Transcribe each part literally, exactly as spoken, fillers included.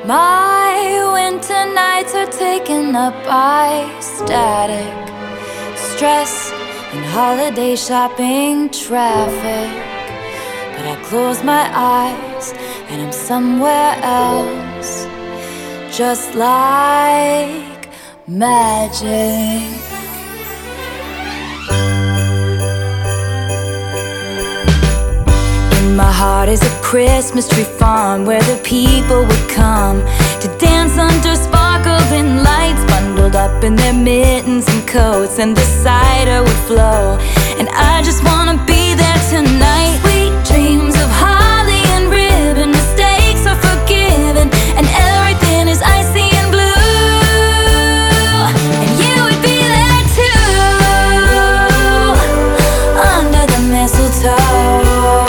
My winter nights are taken up by static, stress, and holiday shopping traffic. But I close my eyes and I'm somewhere else, just like magic. My heart is a Christmas tree farm where the people would come to dance under sparkling lights, bundled up in their mittens and coats, and the cider would flow. And I just wanna be there tonight. Sweet dreams of holly and ribbon, mistakes are forgiven, and everything is icy and blue. And you would be there too, under the mistletoe,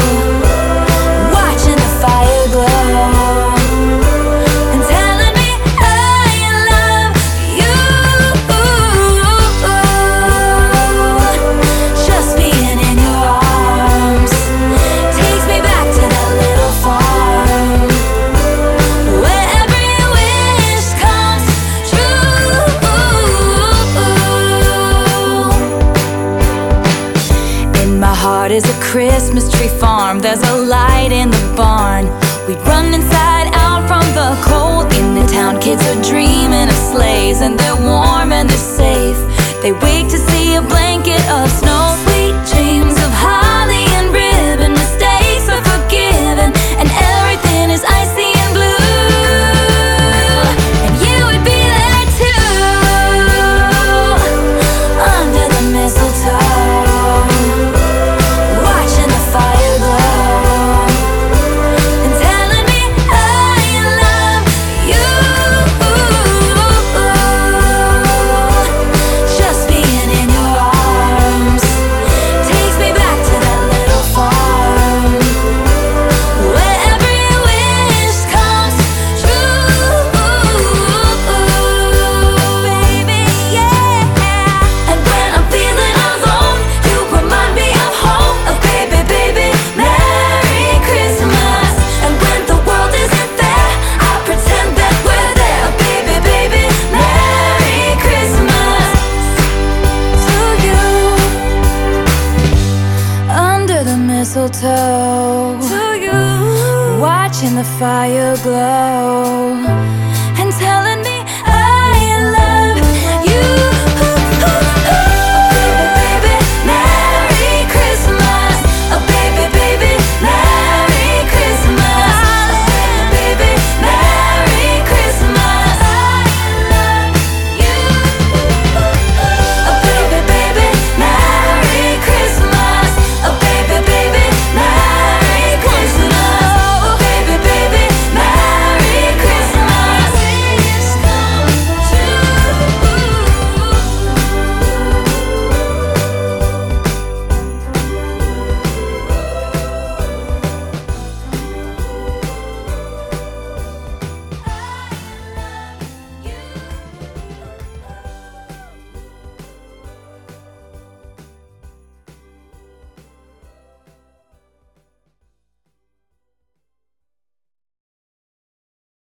is a Christmas tree farm. There's a light in the barn. We'd run inside out from the cold. In the town, kids are dreaming of sleighs, and they're warm and they're safe. They wake to see a blanket of snow. Sweet dreams of holly and ribbon, mistakes are forgiven, and everything is icy and blue. And you would be there too, under the mistletoe, mistletoe, to you, watching the fire glow.